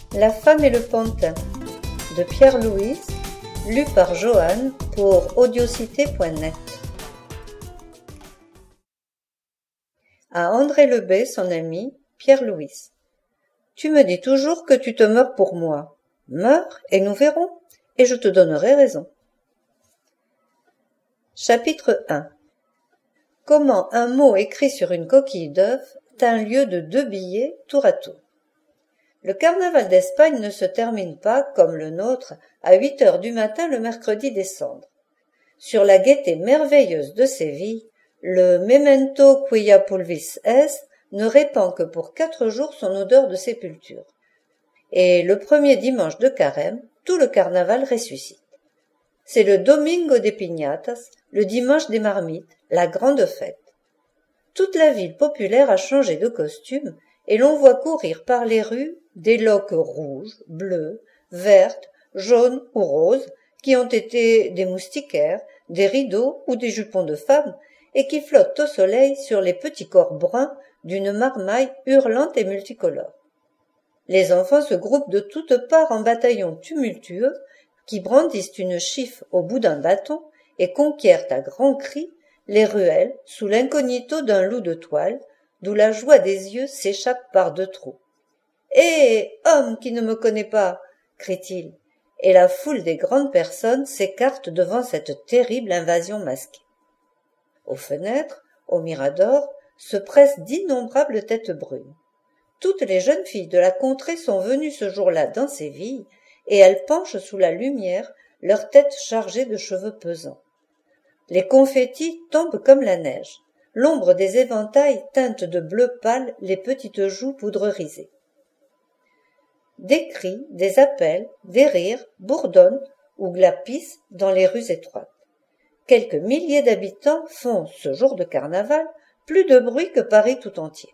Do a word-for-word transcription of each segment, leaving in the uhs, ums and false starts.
La femme et le pantin de Pierre Louys, lu par Joanne pour audiocité point net. À André Lebet, son ami, Pierre Louys. Tu me dis toujours que tu te meurs pour moi. Meurs et nous verrons, et je te donnerai raison. Chapitre un. Comment un mot écrit sur une coquille d'œuf tint lieu de deux billets tour à tour. Le carnaval d'Espagne ne se termine pas, comme le nôtre, à huit heures du matin le mercredi des Cendres. Sur la gaieté merveilleuse de Séville, le memento quia pulvis est ne répand que pour quatre jours son odeur de sépulture. Et le premier dimanche de carême, tout le carnaval ressuscite. C'est le domingo de piñatas, le dimanche des marmites, la grande fête. Toute la ville populaire a changé de costume et l'on voit courir par les rues des loques rouges, bleues, vertes, jaunes ou roses qui ont été des moustiquaires, des rideaux ou des jupons de femmes et qui flottent au soleil sur les petits corps bruns d'une marmaille hurlante et multicolore. Les enfants se groupent de toutes parts en bataillons tumultueux qui brandissent une chiffe au bout d'un bâton et conquièrent à grands cris les ruelles sous l'incognito d'un loup de toile, d'où la joie des yeux s'échappe par deux trous. « Hé, homme qui ne me connaît pas !» crie-t-il, et la foule des grandes personnes s'écarte devant cette terrible invasion masquée. Aux fenêtres, au mirador, se pressent d'innombrables têtes brunes. Toutes les jeunes filles de la contrée sont venues ce jour-là dans Séville, et elles penchent sous la lumière, leurs têtes chargées de cheveux pesants. Les confettis tombent comme la neige. L'ombre des éventails teinte de bleu pâle les petites joues poudrerisées. Des cris, des appels, des rires bourdonnent ou glapissent dans les rues étroites. Quelques milliers d'habitants font, ce jour de carnaval, plus de bruit que Paris tout entier.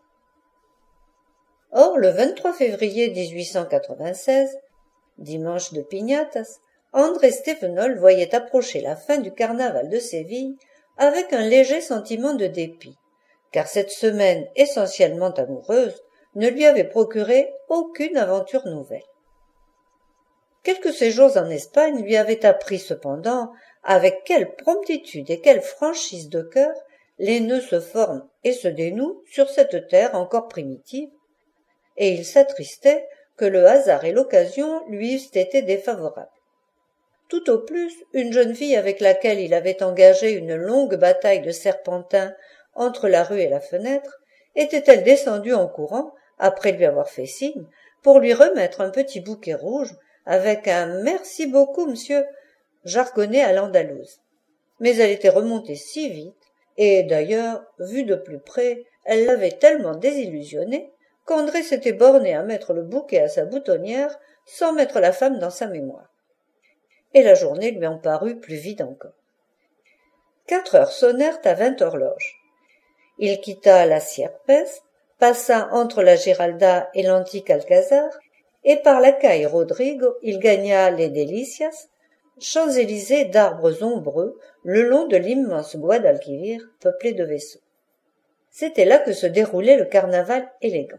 Or, le vingt-trois février dix-huit cent quatre-vingt-seize, dimanche de piñatas, André Stévenol voyait approcher la fin du carnaval de Séville avec un léger sentiment de dépit, car cette semaine essentiellement amoureuse ne lui avait procuré aucune aventure nouvelle. Quelques séjours en Espagne lui avaient appris cependant avec quelle promptitude et quelle franchise de cœur les nœuds se forment et se dénouent sur cette terre encore primitive, et il s'attristait que le hasard et l'occasion lui eussent été défavorables. Tout au plus, une jeune fille avec laquelle il avait engagé une longue bataille de serpentin entre la rue et la fenêtre, était-elle descendue en courant, après lui avoir fait signe, pour lui remettre un petit bouquet rouge avec un « merci beaucoup, monsieur » jargonné à l'andalouse. Mais elle était remontée si vite, et d'ailleurs, vue de plus près, elle l'avait tellement désillusionnée qu'André s'était borné à mettre le bouquet à sa boutonnière sans mettre la femme dans sa mémoire. Et la journée lui en parut plus vide encore. Quatre heures sonnèrent à vingt horloges. Il quitta la Sierpes, passa entre la Giralda et l'antique Alcazar, et par la calle Rodrigo il gagna les Delicias, Champs-Élysées d'arbres ombreux le long de l'immense Guadalquivir peuplé de vaisseaux. C'était là que se déroulait le carnaval élégant.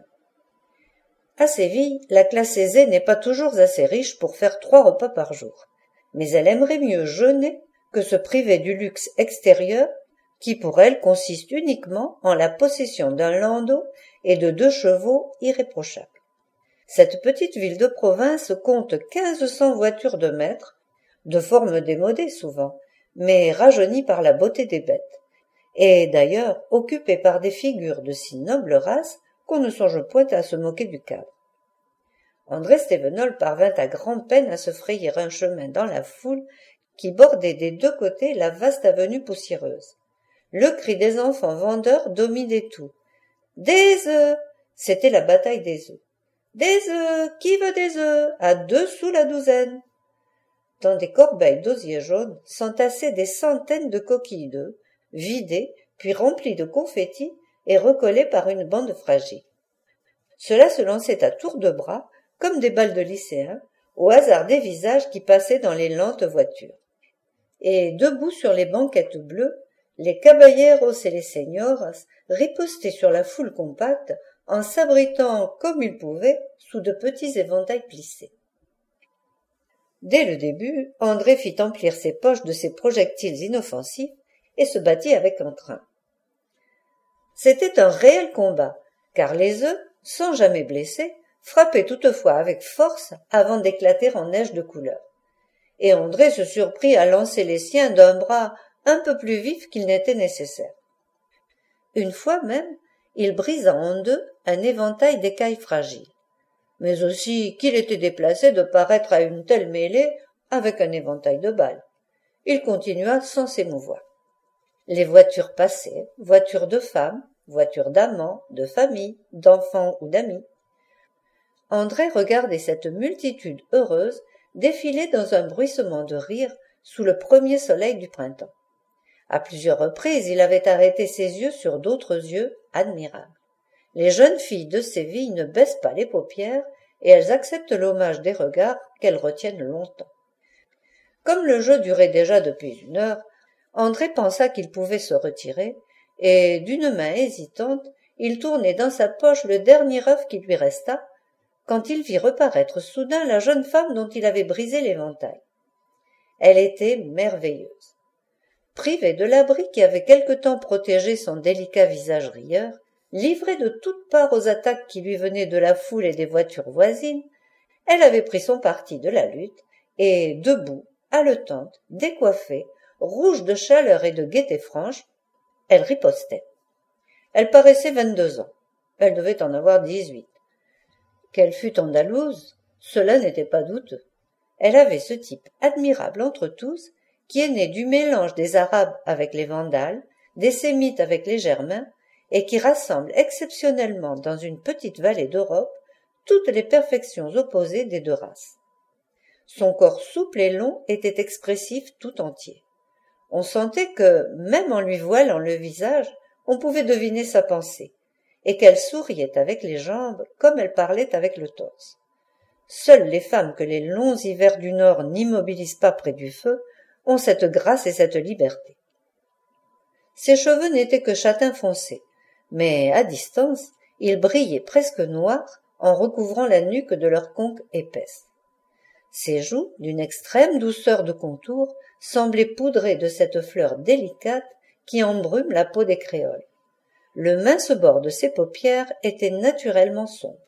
À Séville, la classe aisée n'est pas toujours assez riche pour faire trois repas par jour, mais elle aimerait mieux jeûner que se priver du luxe extérieur qui pour elle consiste uniquement en la possession d'un landau et de deux chevaux irréprochables. Cette petite ville de province compte quinze cents voitures de maître, de forme démodée souvent, mais rajeunies par la beauté des bêtes, et d'ailleurs occupées par des figures de si noble race qu'on ne songe point à se moquer du cadre. André Stévenol parvint à grand-peine à se frayer un chemin dans la foule qui bordait des deux côtés la vaste avenue poussiéreuse. Le cri des enfants vendeurs dominait tout. « Des œufs !» C'était la bataille des œufs. « Des œufs ! Qui veut des œufs ? À deux sous la douzaine !» Dans des corbeilles d'osier jaune s'entassaient des centaines de coquilles d'œufs, vidées, puis remplies de confettis et recollées par une bande fragile. Cela se lançait à tour de bras, comme des balles de lycéens, au hasard des visages qui passaient dans les lentes voitures. Et debout sur les banquettes bleues, les caballeros et les señoras ripostaient sur la foule compacte en s'abritant comme il pouvait sous de petits éventails plissés. Dès le début, André fit emplir ses poches de ces projectiles inoffensifs et se battit avec entrain. C'était un réel combat, car les œufs, sans jamais blesser, frappaient toutefois avec force avant d'éclater en neige de couleur. Et André se surprit à lancer les siens d'un bras un peu plus vif qu'il n'était nécessaire. Une fois même, il brisa en deux un éventail d'écailles fragiles. Mais aussi qu'il était déplacé de paraître à une telle mêlée avec un éventail de balles. Il continua sans s'émouvoir. Les voitures passaient, voitures de femmes, voitures d'amants, de familles, d'enfants ou d'amis. André regardait cette multitude heureuse défiler dans un bruissement de rire sous le premier soleil du printemps. À plusieurs reprises, il avait arrêté ses yeux sur d'autres yeux admirables. Les jeunes filles de Séville ne baissent pas les paupières et elles acceptent l'hommage des regards qu'elles retiennent longtemps. Comme le jeu durait déjà depuis une heure, André pensa qu'il pouvait se retirer, et d'une main hésitante, il tournait dans sa poche le dernier œuf qui lui resta, quand il vit reparaître soudain la jeune femme dont il avait brisé l'éventail. Elle était merveilleuse. Privée de l'abri qui avait quelque temps protégé son délicat visage rieur, livrée de toutes parts aux attaques qui lui venaient de la foule et des voitures voisines, elle avait pris son parti de la lutte, et, debout, haletante, décoiffée, rouge de chaleur et de gaieté franche, elle ripostait. Elle paraissait vingt-deux ans. Elle devait en avoir dix-huit. Qu'elle fût andalouse, cela n'était pas douteux. Elle avait ce type admirable entre tous, qui est né du mélange des Arabes avec les Vandales, des Sémites avec les Germains, et qui rassemble exceptionnellement dans une petite vallée d'Europe toutes les perfections opposées des deux races. Son corps souple et long était expressif tout entier. On sentait que, même en lui voilant le visage, on pouvait deviner sa pensée, et qu'elle souriait avec les jambes comme elle parlait avec le torse. Seules les femmes que les longs hivers du Nord n'immobilisent pas près du feu ont cette grâce et cette liberté. Ses cheveux n'étaient que châtain foncé, mais à distance, ils brillaient presque noirs en recouvrant la nuque de leur conque épaisse. Ses joues, d'une extrême douceur de contour, semblaient poudrées de cette fleur délicate qui embrume la peau des créoles. Le mince bord de ses paupières était naturellement sombre.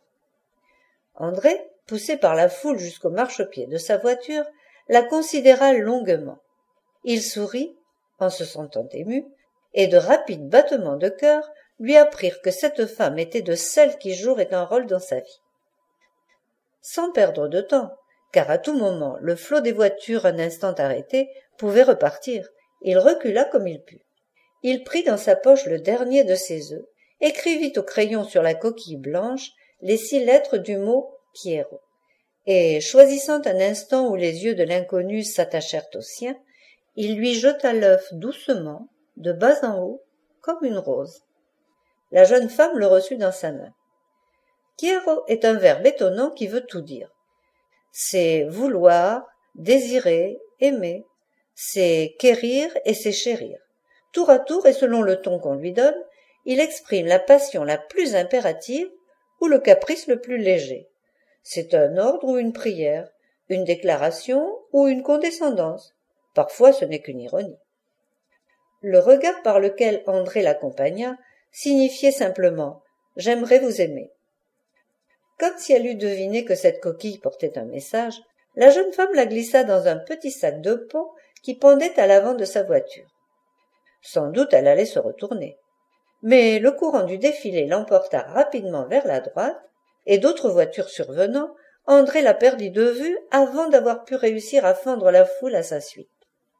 André, poussé par la foule jusqu'au marchepied de sa voiture, la considéra longuement. Il sourit, en se sentant ému, et de rapides battements de cœur lui apprirent que cette femme était de celles qui joueraient un rôle dans sa vie. Sans perdre de temps, car à tout moment le flot des voitures un instant arrêté pouvait repartir, il recula comme il put. Il prit dans sa poche le dernier de ses œufs, écrivit au crayon sur la coquille blanche les six lettres du mot « Pierrot », et, choisissant un instant où les yeux de l'inconnu s'attachèrent aux siens, il lui jeta l'œuf doucement, de bas en haut, comme une rose. La jeune femme le reçut dans sa main. Quiero est un verbe étonnant qui veut tout dire. C'est vouloir, désirer, aimer. C'est quérir et c'est chérir. Tour à tour et selon le ton qu'on lui donne, il exprime la passion la plus impérative ou le caprice le plus léger. C'est un ordre ou une prière, une déclaration ou une condescendance. Parfois ce n'est qu'une ironie. Le regard par lequel André l'accompagna signifiait simplement « J'aimerais vous aimer ». Comme si elle eût deviné que cette coquille portait un message, la jeune femme la glissa dans un petit sac de peau qui pendait à l'avant de sa voiture. Sans doute elle allait se retourner. Mais le courant du défilé l'emporta rapidement vers la droite, et d'autres voitures survenant, André la perdit de vue avant d'avoir pu réussir à fendre la foule à sa suite.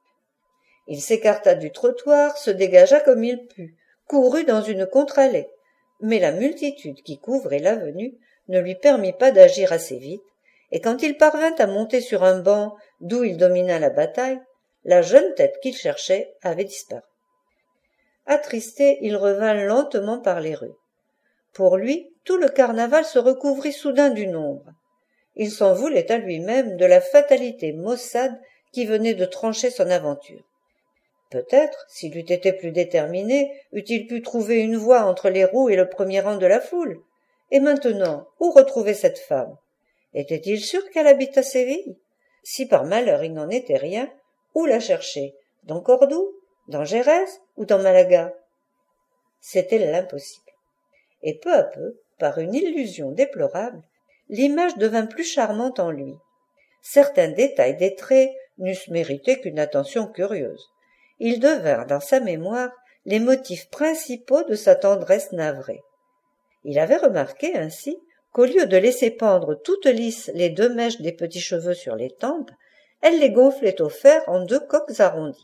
Il s'écarta du trottoir, se dégagea comme il put, courut dans une contre-allée, mais la multitude qui couvrait l'avenue ne lui permit pas d'agir assez vite, et quand il parvint à monter sur un banc d'où il domina la bataille, la jeune tête qu'il cherchait avait disparu. Attristé, il revint lentement par les rues. Pour lui, tout le carnaval se recouvrit soudain d'une ombre. Il s'en voulait à lui-même de la fatalité maussade qui venait de trancher son aventure. Peut-être, s'il eût été plus déterminé, eût-il pu trouver une voie entre les roues et le premier rang de la foule, Et maintenant, où retrouver cette femme? Était-il sûr qu'elle habite à Séville? Si par malheur il n'en était rien, où la chercher? Dans Cordoue? Dans Gérès? Ou dans Malaga? C'était l'impossible. Et peu à peu, par une illusion déplorable, l'image devint plus charmante en lui. Certains détails des traits n'eussent mérité qu'une attention curieuse. Ils devinrent dans sa mémoire les motifs principaux de sa tendresse navrée. Il avait remarqué ainsi qu'au lieu de laisser pendre toutes lisses les deux mèches des petits cheveux sur les tempes, elle les gonflait au fer en deux coques arrondies.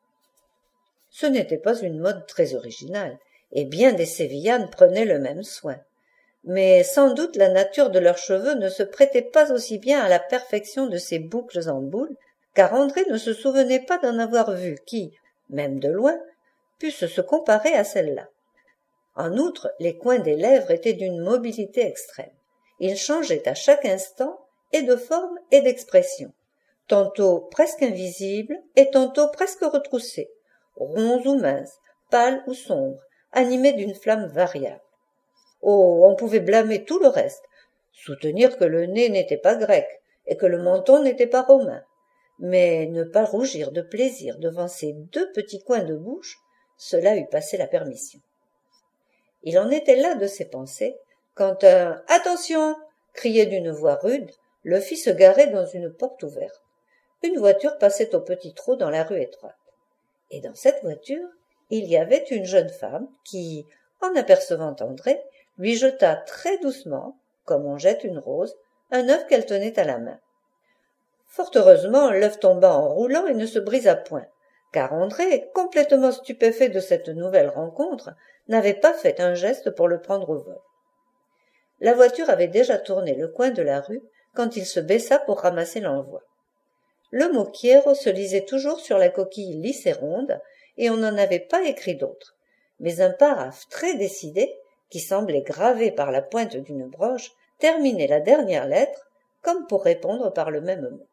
Ce n'était pas une mode très originale, et bien des Sévillanes prenaient le même soin. Mais sans doute la nature de leurs cheveux ne se prêtait pas aussi bien à la perfection de ces boucles en boule, car André ne se souvenait pas d'en avoir vu qui, même de loin, puisse se comparer à celle-là. En outre, les coins des lèvres étaient d'une mobilité extrême. Ils changeaient à chaque instant et de forme et d'expression, tantôt presque invisibles et tantôt presque retroussés, ronds ou minces, pâles ou sombres, animés d'une flamme variable. Oh, on pouvait blâmer tout le reste, soutenir que le nez n'était pas grec et que le menton n'était pas romain, mais ne pas rougir de plaisir devant ces deux petits coins de bouche, cela eût passé la permission. Il en était là de ses pensées, quand un « Attention !» crié d'une voix rude le fit se garer dans une porte ouverte. Une voiture passait au petit trot dans la rue étroite. Et dans cette voiture, il y avait une jeune femme qui, en apercevant André, lui jeta très doucement, comme on jette une rose, un œuf qu'elle tenait à la main. Fort heureusement, l'œuf tomba en roulant et ne se brisa point, car André, complètement stupéfait de cette nouvelle rencontre, n'avait pas fait un geste pour le prendre au vol. La voiture avait déjà tourné le coin de la rue quand il se baissa pour ramasser l'envoi. Le mot quiero se lisait toujours sur la coquille lisse et ronde, et on n'en avait pas écrit d'autre, mais un paraphe très décidé, qui semblait gravé par la pointe d'une broche, terminait la dernière lettre, comme pour répondre par le même mot.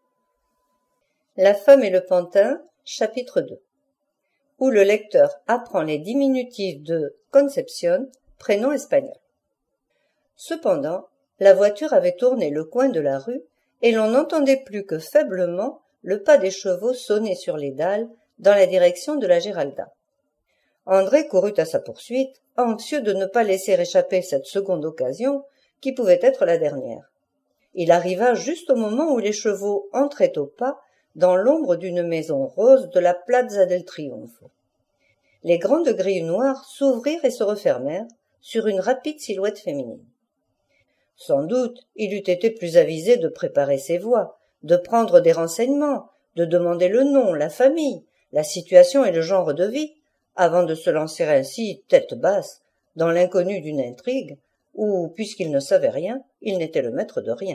La femme et le pantin, chapitre deux, où le lecteur apprend les diminutifs de Concepción, prénom espagnol. Cependant, la voiture avait tourné le coin de la rue, et l'on n'entendait plus que faiblement le pas des chevaux sonner sur les dalles dans la direction de la Giralda. André courut à sa poursuite, anxieux de ne pas laisser échapper cette seconde occasion, qui pouvait être la dernière. Il arriva juste au moment où les chevaux entraient au pas dans l'ombre d'une maison rose de la Plaza del Triunfo. Les grandes grilles noires s'ouvrirent et se refermèrent sur une rapide silhouette féminine. Sans doute, il eût été plus avisé de préparer ses voix, de prendre des renseignements, de demander le nom, la famille, la situation et le genre de vie, avant de se lancer ainsi, tête basse, dans l'inconnu d'une intrigue, où, puisqu'il ne savait rien, il n'était le maître de rien.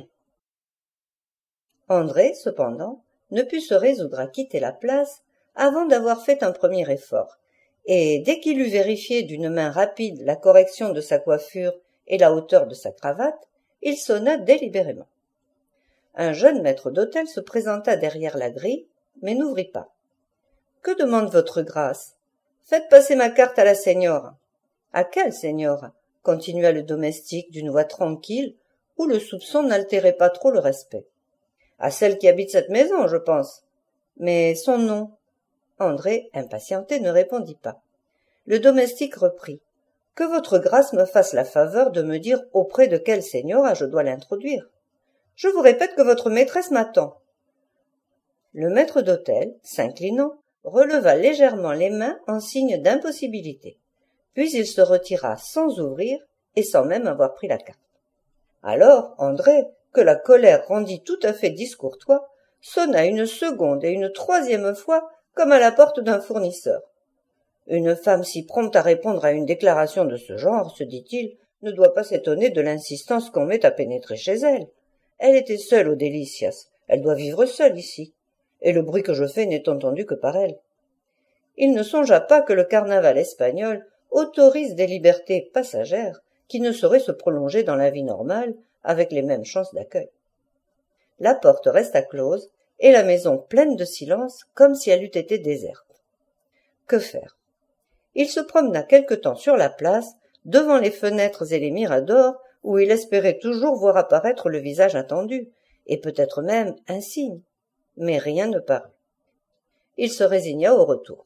André, cependant, ne put se résoudre à quitter la place avant d'avoir fait un premier effort, et dès qu'il eut vérifié d'une main rapide la correction de sa coiffure et la hauteur de sa cravate, il sonna délibérément. Un jeune maître d'hôtel se présenta derrière la grille, mais n'ouvrit pas. « Que demande votre grâce ? Faites passer ma carte à la señora. »« À quelle señora ?» continua le domestique d'une voix tranquille, où le soupçon n'altérait pas trop le respect. « À celle qui habite cette maison, je pense. Mais son nom ?» André, impatienté, ne répondit pas. Le domestique reprit. « Que votre grâce me fasse la faveur de me dire auprès de quelle señora je dois l'introduire. Je vous répète que votre maîtresse m'attend. » Le maître d'hôtel, s'inclinant, releva légèrement les mains en signe d'impossibilité. Puis il se retira sans ouvrir et sans même avoir pris la carte. Alors André, que la colère rendit tout à fait discourtois, sonna une seconde et une troisième fois comme à la porte d'un fournisseur. Une femme si prompte à répondre à une déclaration de ce genre, se dit-il, ne doit pas s'étonner de l'insistance qu'on met à pénétrer chez elle. Elle était seule aux Delicias, elle doit vivre seule ici, et le bruit que je fais n'est entendu que par elle. Il ne songea pas que le carnaval espagnol autorise des libertés passagères qui ne sauraient se prolonger dans la vie normale avec les mêmes chances d'accueil. La porte resta close et la maison pleine de silence comme si elle eût été déserte. Que faire? Il se promena quelque temps sur la place, devant les fenêtres et les miradors, où il espérait toujours voir apparaître le visage attendu, et peut-être même un signe. Mais rien ne parut. Il se résigna au retour.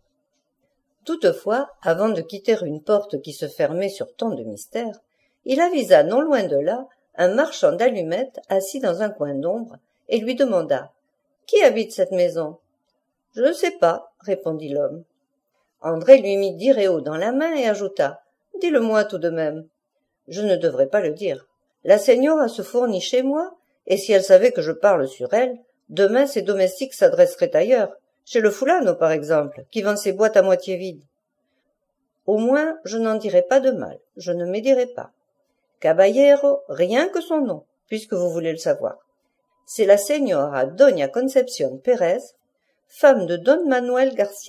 Toutefois, avant de quitter une porte qui se fermait sur tant de mystères, il avisa non loin de là un marchand d'allumettes assis dans un coin d'ombre et lui demanda « Qui habite cette maison ?»« Je ne sais pas, » répondit l'homme. André lui mit dix réaux dans la main et ajouta « Dis-le-moi tout de même. »« Je ne devrais pas le dire. La señora se fournit chez moi, et si elle savait que je parle sur elle, demain ses domestiques s'adresseraient ailleurs, chez le fulano par exemple, qui vend ses boîtes à moitié vides. Au moins, je n'en dirai pas de mal, je ne médirai pas. Caballero, rien que son nom, puisque vous voulez le savoir. C'est la señora Doña Concepción Pérez, femme de Don Manuel Garcia.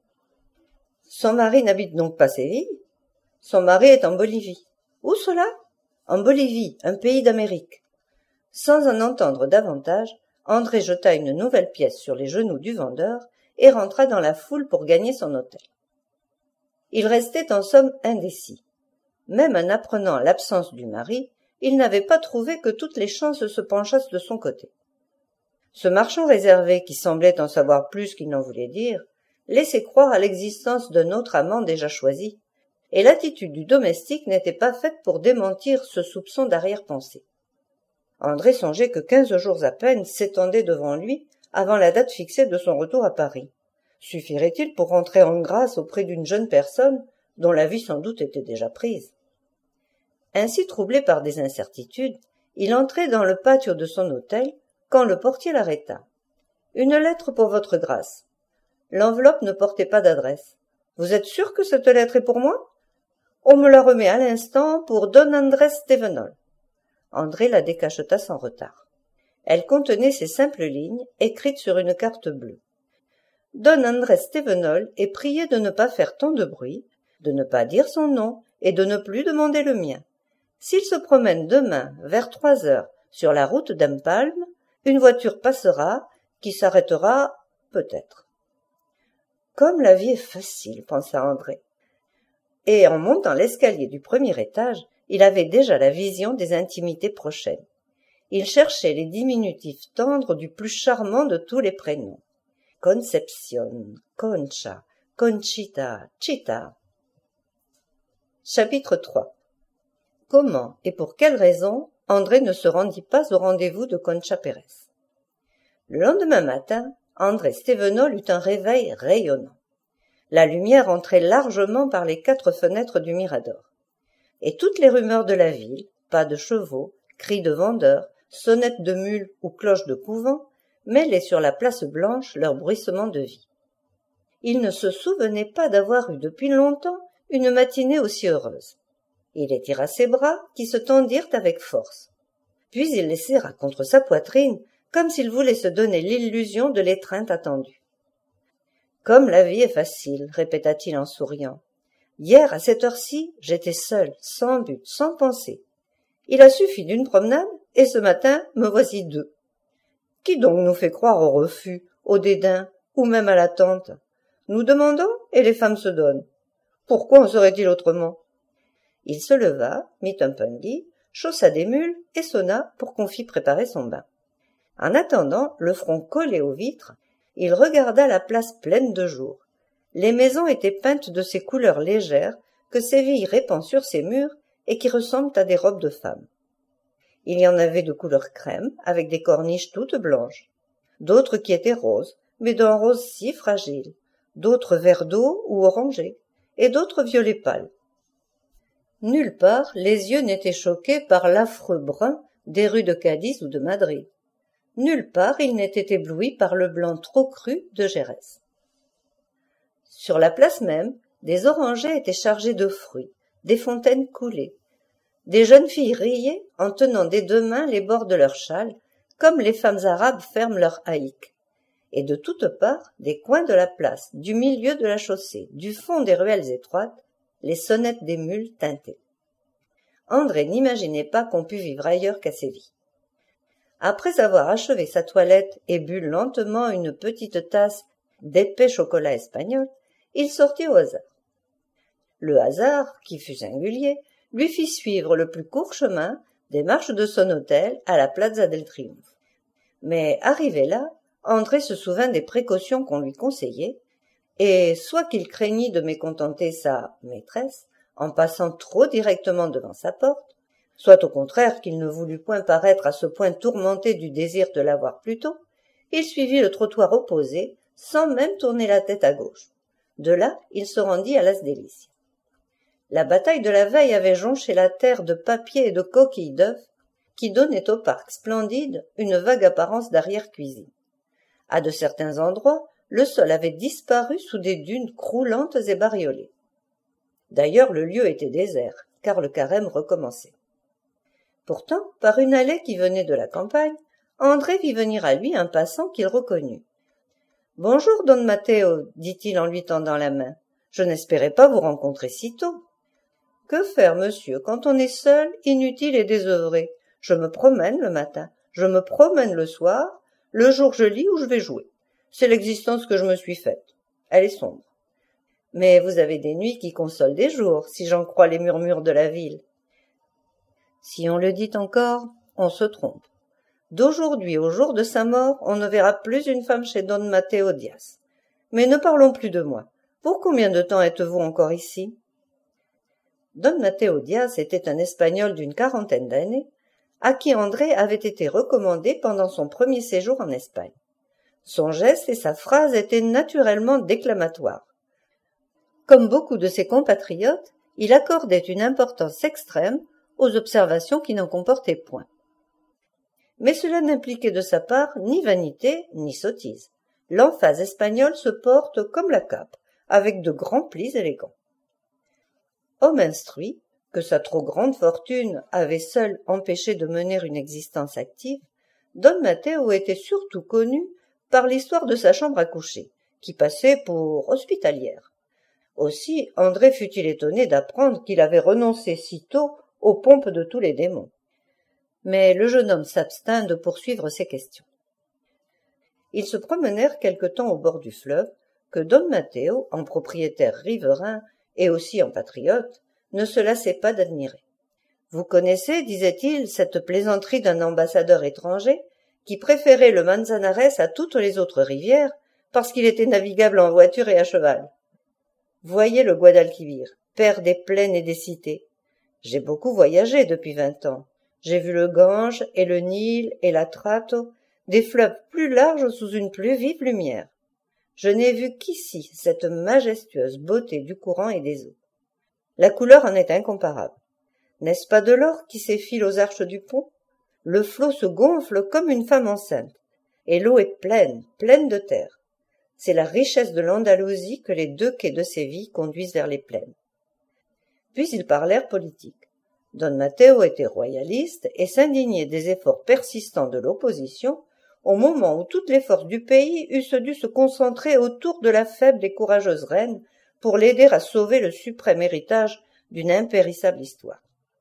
Son mari n'habite donc pas Séville? Son mari est en Bolivie. Où cela? En Bolivie, un pays d'Amérique. Sans en entendre davantage, André jeta une nouvelle pièce sur les genoux du vendeur et rentra dans la foule pour gagner son hôtel. Il restait en somme indécis. Même en apprenant l'absence du mari, il n'avait pas trouvé que toutes les chances se penchassent de son côté. Ce marchand réservé, qui semblait en savoir plus qu'il n'en voulait dire, laissait croire à l'existence d'un autre amant déjà choisi, et l'attitude du domestique n'était pas faite pour démentir ce soupçon d'arrière-pensée. André songeait que quinze jours à peine s'étendaient devant lui avant la date fixée de son retour à Paris. Suffirait-il pour rentrer en grâce auprès d'une jeune personne dont la vie sans doute était déjà prise? Ainsi troublé par des incertitudes, il entrait dans le patio de son hôtel quand le portier l'arrêta. « Une lettre pour votre grâce. » L'enveloppe ne portait pas d'adresse. « Vous êtes sûr que cette lettre est pour moi? »« On me la remet à l'instant pour Don Andrés Stevenol. » André la décacheta sans retard. Elle contenait ces simples lignes, écrites sur une carte bleue. Don Andrés Stevenol est prié de ne pas faire tant de bruit, de ne pas dire son nom et de ne plus demander le mien. S'il se promène demain vers trois heures sur la route d'Empalme, une voiture passera qui s'arrêtera peut-être. Comme la vie est facile, pensa André. Et en montant l'escalier du premier étage, il avait déjà la vision des intimités prochaines. Il cherchait les diminutifs tendres du plus charmant de tous les prénoms. Concepción, Concha, Conchita, Chita. Chapitre trois. Comment et pour quelle raison André ne se rendit pas au rendez-vous de Concha Pérez? Le lendemain matin, André Stevenol eut un réveil rayonnant. La lumière entrait largement par les quatre fenêtres du Mirador. Et toutes les rumeurs de la ville, pas de chevaux, cris de vendeurs, sonnettes de mules ou cloches de couvent, mêlaient sur la place blanche leur bruissement de vie. Il ne se souvenait pas d'avoir eu depuis longtemps une matinée aussi heureuse. Il étira ses bras, qui se tendirent avec force. Puis il les serra contre sa poitrine, comme s'il voulait se donner l'illusion de l'étreinte attendue. « Comme la vie est facile, » répéta-t-il en souriant. « Hier, à cette heure-ci, j'étais seul, sans but, sans pensée. Il a suffi d'une promenade, et ce matin, me voici deux. Qui donc nous fait croire au refus, au dédain, ou même à l'attente? Nous demandons, et les femmes se donnent. Pourquoi en serait-il autrement? » Il se leva, mit un pain de lit, chaussa des mules et sonna pour qu'on fît préparer son bain. En attendant, le front collé aux vitres, il regarda la place pleine de jour. Les maisons étaient peintes de ces couleurs légères que Séville répand sur ses murs et qui ressemblent à des robes de femmes. Il y en avait de couleur crème, avec des corniches toutes blanches, d'autres qui étaient roses, mais d'un rose si fragile, d'autres vert d'eau ou orangé, et d'autres violet pâle. Nulle part les yeux n'étaient choqués par l'affreux brun des rues de Cadiz ou de Madrid. Nulle part ils n'étaient éblouis par le blanc trop cru de Gérès. Sur la place même, des orangers étaient chargés de fruits, des fontaines coulaient. Des jeunes filles riaient en tenant des deux mains les bords de leurs châles, comme les femmes arabes ferment leurs haïques. Et de toutes parts, des coins de la place, du milieu de la chaussée, du fond des ruelles étroites, les sonnettes des mules tintaient. André n'imaginait pas qu'on pût vivre ailleurs qu'à Séville. Après avoir achevé sa toilette et bu lentement une petite tasse d'épais chocolat espagnol, il sortit au hasard. Le hasard, qui fut singulier, lui fit suivre le plus court chemin des marches de son hôtel à la Plaza del Triunfo. Mais arrivé là, André se souvint des précautions qu'on lui conseillait, et soit qu'il craignît de mécontenter sa maîtresse en passant trop directement devant sa porte, soit au contraire qu'il ne voulut point paraître à ce point tourmenté du désir de la voir plus tôt, il suivit le trottoir opposé sans même tourner la tête à gauche. De là, il se rendit à Las Delicias. La bataille de la veille avait jonché la terre de papier et de coquilles d'œufs qui donnaient au parc splendide une vague apparence d'arrière-cuisine. À de certains endroits, le sol avait disparu sous des dunes croulantes et bariolées. D'ailleurs, le lieu était désert, car le carême recommençait. Pourtant, par une allée qui venait de la campagne, André vit venir à lui un passant qu'il reconnut. « Bonjour, Don Matteo, dit-il en lui tendant la main. Je n'espérais pas vous rencontrer si tôt. »« Que faire, monsieur, quand on est seul, inutile et désœuvré? Je me promène le matin, je me promène le soir, le jour je lis ou je vais jouer. C'est l'existence que je me suis faite. Elle est sombre. Mais vous avez des nuits qui consolent des jours, si j'en crois les murmures de la ville. » Si on le dit encore, on se trompe. D'aujourd'hui au jour de sa mort, on ne verra plus une femme chez Don Matteo Diaz. Mais ne parlons plus de moi. Pour combien de temps êtes-vous encore ici? Don Matteo Diaz était un Espagnol d'une quarantaine d'années, à qui André avait été recommandé pendant son premier séjour en Espagne. Son geste et sa phrase étaient naturellement déclamatoires. Comme beaucoup de ses compatriotes, il accordait une importance extrême aux observations qui n'en comportaient point. Mais cela n'impliquait de sa part ni vanité ni sottise. L'emphase espagnole se porte comme la cape, avec de grands plis élégants. Homme instruit, que sa trop grande fortune avait seule empêché de mener une existence active, Don Matteo était surtout connu par l'histoire de sa chambre à coucher, qui passait pour hospitalière. Aussi, André fut-il étonné d'apprendre qu'il avait renoncé si tôt aux pompes de tous les démons. Mais le jeune homme s'abstint de poursuivre ses questions. Ils se promenèrent quelque temps au bord du fleuve, que Don Matteo, en propriétaire riverain et aussi en patriote, ne se lassait pas d'admirer. « Vous connaissez, disait-il, cette plaisanterie d'un ambassadeur étranger qui préférait le Manzanares à toutes les autres rivières parce qu'il était navigable en voiture et à cheval. Voyez le Guadalquivir, père des plaines et des cités. J'ai beaucoup voyagé depuis vingt ans. J'ai vu le Gange et le Nil et l'Atrato, des fleuves plus larges sous une plus vive lumière. Je n'ai vu qu'ici cette majestueuse beauté du courant et des eaux. La couleur en est incomparable. N'est-ce pas de l'or qui s'effile aux arches du pont? Le flot se gonfle comme une femme enceinte, et l'eau est pleine, pleine de terre. C'est la richesse de l'Andalousie que les deux quais de Séville conduisent vers les plaines. Puis ils parlèrent politique. Don Matteo était royaliste et s'indignait des efforts persistants de l'opposition au moment où toutes les forces du pays eussent dû se concentrer autour de la faible et courageuse reine pour l'aider à sauver le suprême héritage d'une impérissable histoire.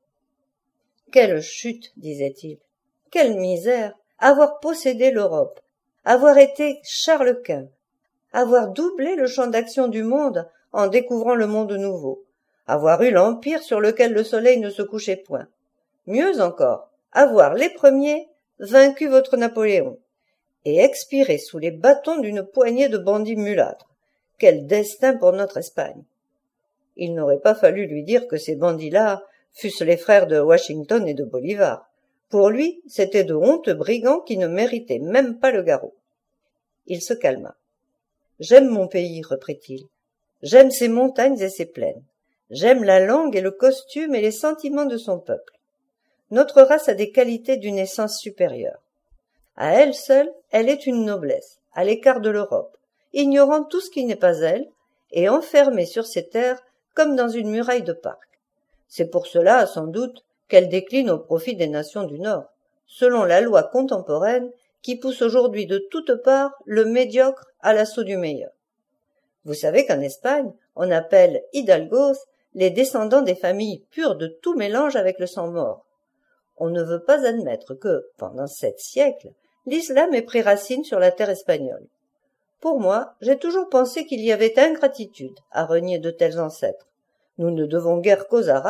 Quelle chute, disait-il, quelle misère, avoir possédé l'Europe, avoir été Charles Quint, avoir doublé le champ d'action du monde en découvrant le monde nouveau, avoir eu l'empire sur lequel le soleil ne se couchait point. Mieux encore, avoir les premiers vaincu votre Napoléon et expiré sous les bâtons d'une poignée de bandits mulâtres. Quel destin pour notre Espagne! Il n'aurait pas fallu lui dire que ces bandits-là fussent les frères de Washington et de Bolivar. Pour lui, c'étaient de honteux brigands qui ne méritaient même pas le garrot. Il se calma. « J'aime mon pays, reprit-il. J'aime ses montagnes et ses plaines. J'aime la langue et le costume et les sentiments de son peuple. Notre race a des qualités d'une essence supérieure. À elle seule, elle est une noblesse, à l'écart de l'Europe, ignorant tout ce qui n'est pas elle, et enfermée sur ses terres comme dans une muraille de parc. C'est pour cela, sans doute, qu'elle décline au profit des nations du Nord, selon la loi contemporaine qui pousse aujourd'hui de toutes parts le médiocre à l'assaut du meilleur. Vous savez qu'en Espagne, on appelle hidalgos les descendants des familles pures de tout mélange avec le sang mort. On ne veut pas admettre que, pendant sept siècles, l'islam ait pris racine sur la terre espagnole. Pour moi, j'ai toujours pensé qu'il y avait ingratitude à renier de tels ancêtres. Nous ne devons guère qu'aux Arabes,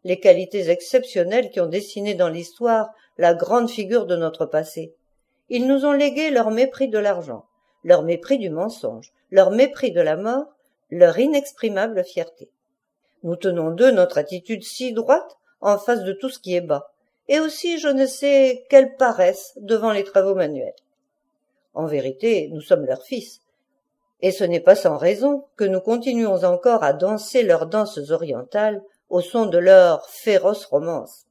les qualités exceptionnelles qui ont dessiné dans l'histoire la grande figure de notre passé. Ils nous ont légué leur mépris de l'argent, leur mépris du mensonge, leur mépris de la mort, leur inexprimable fierté. Nous tenons d'eux notre attitude si droite en face de tout ce qui est bas, et aussi je ne sais quelle paresse devant les travaux manuels. En vérité, nous sommes leurs fils, et ce n'est pas sans raison que nous continuons encore à danser leurs danses orientales au son de leurs féroces romances.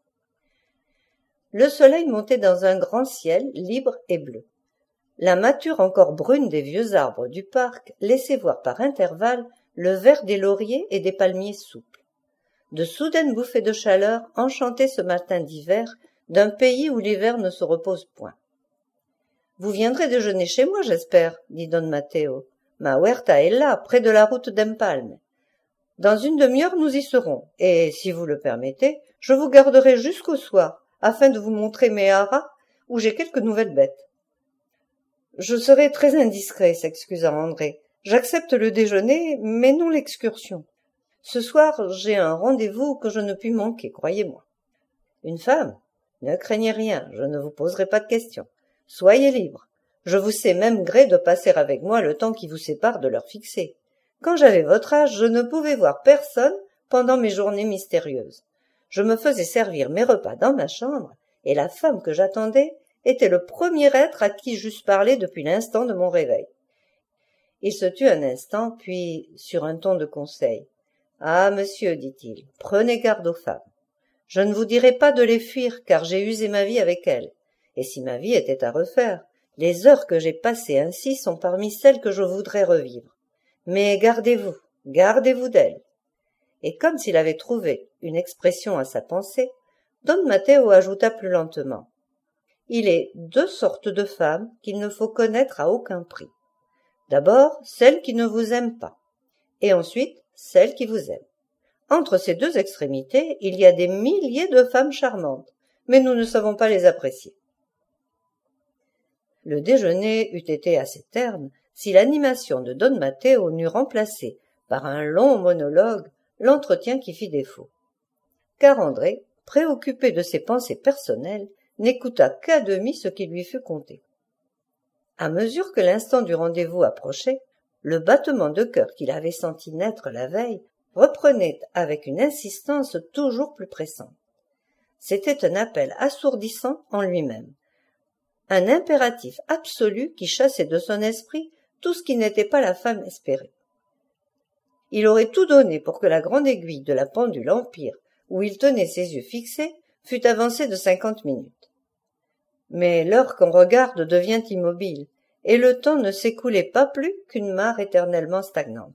Le soleil montait dans un grand ciel libre et bleu. La mâture encore brune des vieux arbres du parc laissait voir par intervalles le vert des lauriers et des palmiers souples. De soudaines bouffées de chaleur enchantaient ce matin d'hiver d'un pays où l'hiver ne se repose point. « Vous viendrez déjeuner chez moi, j'espère, dit Don Matteo. Ma huerta est là, près de la route d'Empalme. Dans une demi-heure, nous y serons, et, si vous le permettez, je vous garderai jusqu'au soir, afin de vous montrer mes haras, où j'ai quelques nouvelles bêtes. » Je serai très indiscret, s'excusa André. J'accepte le déjeuner, mais non l'excursion. Ce soir, j'ai un rendez-vous que je ne puis manquer, croyez-moi. Une femme? Ne craignez rien, je ne vous poserai pas de questions. Soyez libre. Je vous sais même gré de passer avec moi le temps qui vous sépare de l'heure fixée. Quand j'avais votre âge, je ne pouvais voir personne pendant mes journées mystérieuses. Je me faisais servir mes repas dans ma chambre, et la femme que j'attendais était le premier être à qui j'eusse parlé depuis l'instant de mon réveil. Il se tut un instant, puis, sur un ton de conseil, « Ah, monsieur, dit-il, prenez garde aux femmes. Je ne vous dirai pas de les fuir, car j'ai usé ma vie avec elles, et si ma vie était à refaire, les heures que j'ai passées ainsi sont parmi celles que je voudrais revivre. Mais gardez-vous, gardez-vous d'elles. » Et comme s'il avait trouvé une expression à sa pensée, Don Matteo ajouta plus lentement, « Il est deux sortes de femmes qu'il ne faut connaître à aucun prix. D'abord, celles qui ne vous aiment pas, et ensuite, celles qui vous aiment. Entre ces deux extrémités, il y a des milliers de femmes charmantes, mais nous ne savons pas les apprécier. » Le déjeuner eût été assez terne si l'animation de Don Matteo n'eût remplacé par un long monologue l'entretien qui fit défaut. Car André, préoccupé de ses pensées personnelles, n'écouta qu'à demi ce qui lui fut conté. À mesure que l'instant du rendez-vous approchait, le battement de cœur qu'il avait senti naître la veille reprenait avec une insistance toujours plus pressante. C'était un appel assourdissant en lui-même, un impératif absolu qui chassait de son esprit tout ce qui n'était pas la femme espérée. Il aurait tout donné pour que la grande aiguille de la pendule empire, où il tenait ses yeux fixés, fût avancée de cinquante minutes. Mais l'heure qu'on regarde devient immobile, et le temps ne s'écoulait pas plus qu'une mare éternellement stagnante.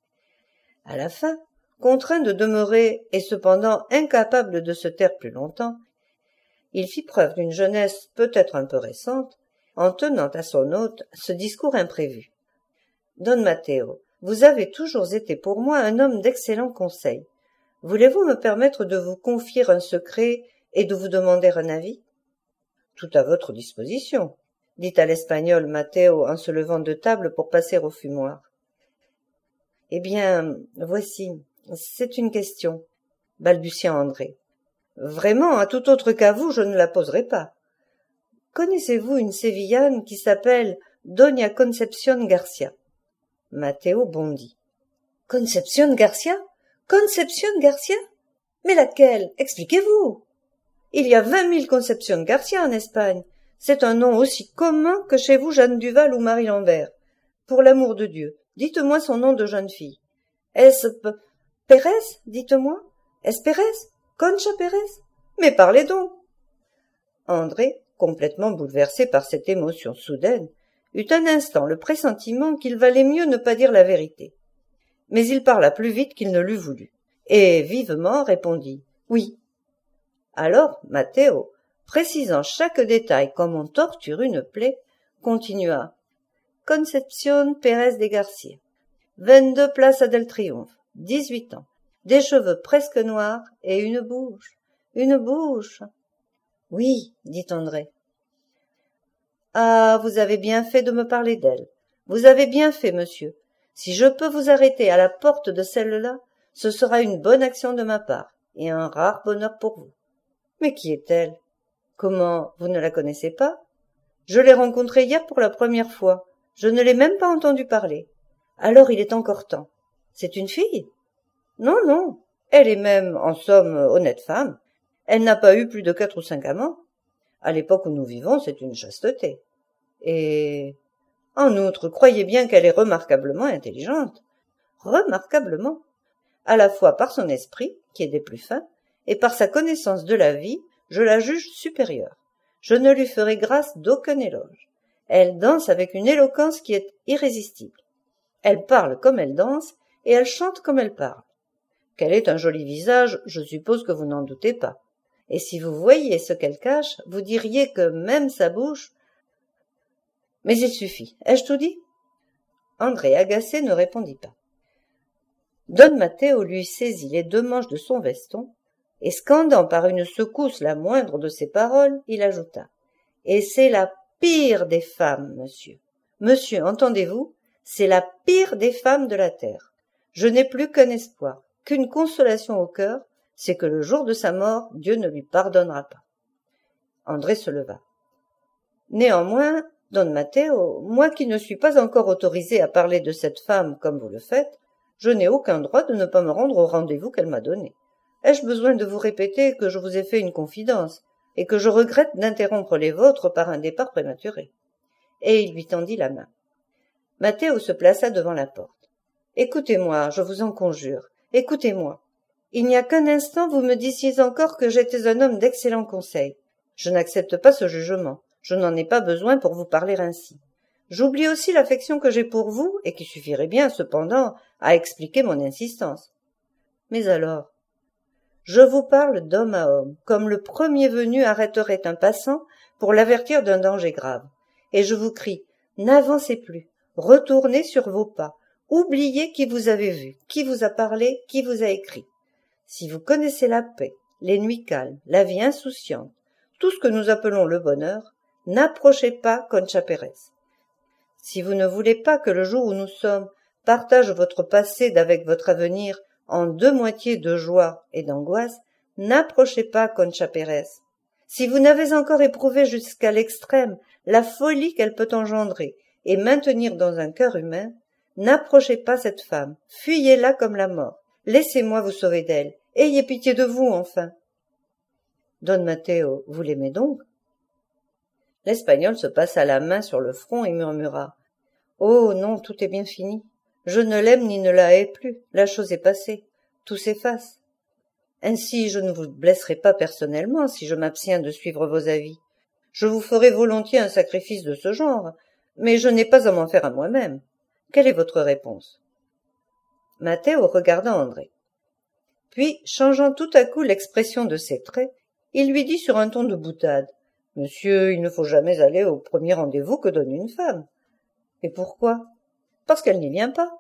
À la fin, contraint de demeurer et cependant incapable de se taire plus longtemps, il fit preuve d'une jeunesse peut-être un peu récente, en tenant à son hôte ce discours imprévu. « Don Matteo, vous avez toujours été pour moi un homme d'excellents conseils. Voulez-vous me permettre de vous confier un secret et de vous demander un avis ?»« Tout à votre disposition, » dit à l'Espagnol Matteo en se levant de table pour passer au fumoir. « Eh bien, voici, c'est une question, » balbutia André. « Vraiment, à tout autre qu'à vous, je ne la poserai pas. Connaissez-vous une sévillane qui s'appelle Doña Concepción Garcia ?» Matteo bondit. « Concepción Garcia ? Concepción Garcia ? Mais laquelle ? Expliquez-vous. Il y a vingt mille Concepción Garcia en Espagne. C'est un nom aussi commun que chez vous Jeanne Duval ou Marie Lambert. Pour l'amour de Dieu, dites-moi son nom de jeune fille. Est-ce P Pérez, dites-moi. Est-ce Pérez? Concha Pérez? Mais parlez donc. » André, complètement bouleversé par cette émotion soudaine, eut un instant le pressentiment qu'il valait mieux ne pas dire la vérité. Mais il parla plus vite qu'il ne l'eût voulu, et vivement répondit « Oui ». Alors Matteo, précisant chaque détail comme on torture une plaie, continua « Concepción Pérez de Garcia, vingt-deux Plaza del Triomphe, dix-huit ans, des cheveux presque noirs et une bouche, une bouche. »« Oui, dit André. »« Ah, vous avez bien fait de me parler d'elle. Vous avez bien fait, monsieur. Si je peux vous arrêter à la porte de celle-là, ce sera une bonne action de ma part. et un rare bonheur pour vous. Mais qui est-elle? Comment, vous ne la connaissez pas? Je l'ai rencontrée hier pour la première fois. Je ne l'ai même pas entendu parler. Alors il est encore temps. C'est une fille? Non, non. Elle est même, en somme, honnête femme. Elle n'a pas eu plus de quatre ou cinq amants. À l'époque où nous vivons, c'est une chasteté. Et, en outre, croyez bien qu'elle est remarquablement intelligente. Remarquablement. À la fois par son esprit, qui est des plus fins, et par sa connaissance de la vie, je la juge supérieure. Je ne lui ferai grâce d'aucun éloge. Elle danse avec une éloquence qui est irrésistible. Elle parle comme elle danse, et elle chante comme elle parle. Qu'elle ait un joli visage, je suppose que vous n'en doutez pas. Et si vous voyiez ce qu'elle cache, vous diriez que même sa bouche... Mais il suffit. Ai-je tout dit? André, agacé, ne répondit pas. Don Matteo lui saisit les deux manches de son veston, et scandant par une secousse la moindre de ses paroles, il ajouta. Et c'est la pire des femmes, monsieur. Monsieur, entendez-vous? C'est la pire des femmes de la terre. Je n'ai plus qu'un espoir, qu'une consolation au cœur, c'est que le jour de sa mort, Dieu ne lui pardonnera pas. André se leva. Néanmoins, Don Matteo, moi qui ne suis pas encore autorisé à parler de cette femme comme vous le faites, je n'ai aucun droit de ne pas me rendre au rendez-vous qu'elle m'a donné. Ai-je besoin de vous répéter que je vous ai fait une confidence, et que je regrette d'interrompre les vôtres par un départ prématuré? Et il lui tendit la main. Matteo se plaça devant la porte. Écoutez-moi, je vous en conjure, écoutez-moi. Il n'y a qu'un instant, vous me disiez encore que j'étais un homme d'excellent conseil. Je n'accepte pas ce jugement. Je n'en ai pas besoin pour vous parler ainsi. J'oublie aussi l'affection que j'ai pour vous, et qui suffirait bien, cependant, à expliquer mon insistance. Mais alors, je vous parle d'homme à homme, comme le premier venu arrêterait un passant pour l'avertir d'un danger grave. Et je vous crie, n'avancez plus, retournez sur vos pas, oubliez qui vous avez vu, qui vous a parlé, qui vous a écrit. Si vous connaissez la paix, les nuits calmes, la vie insouciante, tout ce que nous appelons le bonheur, n'approchez pas Concha Pérez. Si vous ne voulez pas que le jour où nous sommes partage votre passé d'avec votre avenir en deux moitiés de joie et d'angoisse, n'approchez pas Concha Pérez. Si vous n'avez encore éprouvé jusqu'à l'extrême la folie qu'elle peut engendrer et maintenir dans un cœur humain, n'approchez pas cette femme, fuyez-la comme la mort, laissez-moi vous sauver d'elle, ayez pitié de vous enfin. Don Matteo, vous l'aimez donc? L'espagnol se passa la main sur le front et murmura. Oh non, tout est bien fini. Je ne l'aime ni ne la hais plus, la chose est passée, tout s'efface. Ainsi je ne vous blesserai pas personnellement si je m'abstiens de suivre vos avis. Je vous ferai volontiers un sacrifice de ce genre, mais je n'ai pas à m'en faire à moi-même. Quelle est votre réponse? Matteo regarda André. Puis, changeant tout à coup l'expression de ses traits, il lui dit sur un ton de boutade. Monsieur, il ne faut jamais aller au premier rendez-vous que donne une femme. Et pourquoi? Parce qu'elle n'y vient pas.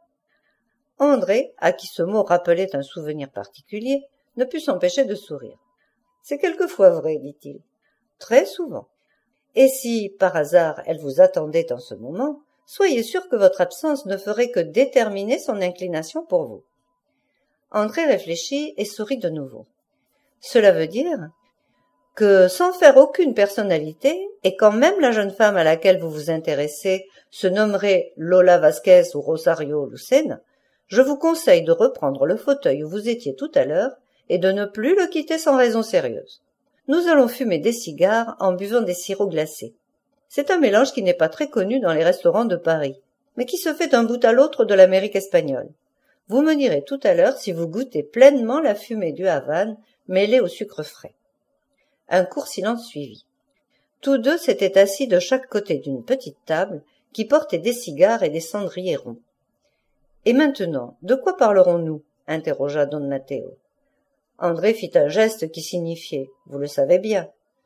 André, à qui ce mot rappelait un souvenir particulier, ne put s'empêcher de sourire. C'est quelquefois vrai, dit-il. Très souvent. Et si, par hasard, elle vous attendait en ce moment, soyez sûr que votre absence ne ferait que déterminer son inclination pour vous. André réfléchit et sourit de nouveau. Cela veut dire que, sans faire aucune personnalité, et quand même la jeune femme à laquelle vous vous intéressez se nommerait Lola Vasquez ou Rosario Lucena, je vous conseille de reprendre le fauteuil où vous étiez tout à l'heure et de ne plus le quitter sans raison sérieuse. Nous allons fumer des cigares en buvant des sirops glacés. C'est un mélange qui n'est pas très connu dans les restaurants de Paris, mais qui se fait d'un bout à l'autre de l'Amérique espagnole. Vous me direz tout à l'heure si vous goûtez pleinement la fumée du Havane mêlée au sucre frais. Un court silence suivit. Tous deux s'étaient assis de chaque côté d'une petite table qui portait des cigares et des cendriers ronds. « Et maintenant, de quoi parlerons-nous » interrogea Don Matteo. André fit un geste qui signifiait « Vous le savez bien ».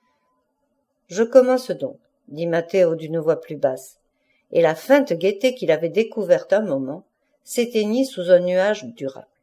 « Je commence donc », dit Matteo d'une voix plus basse, et la feinte gaieté qu'il avait découverte un moment s'éteignit sous un nuage durable.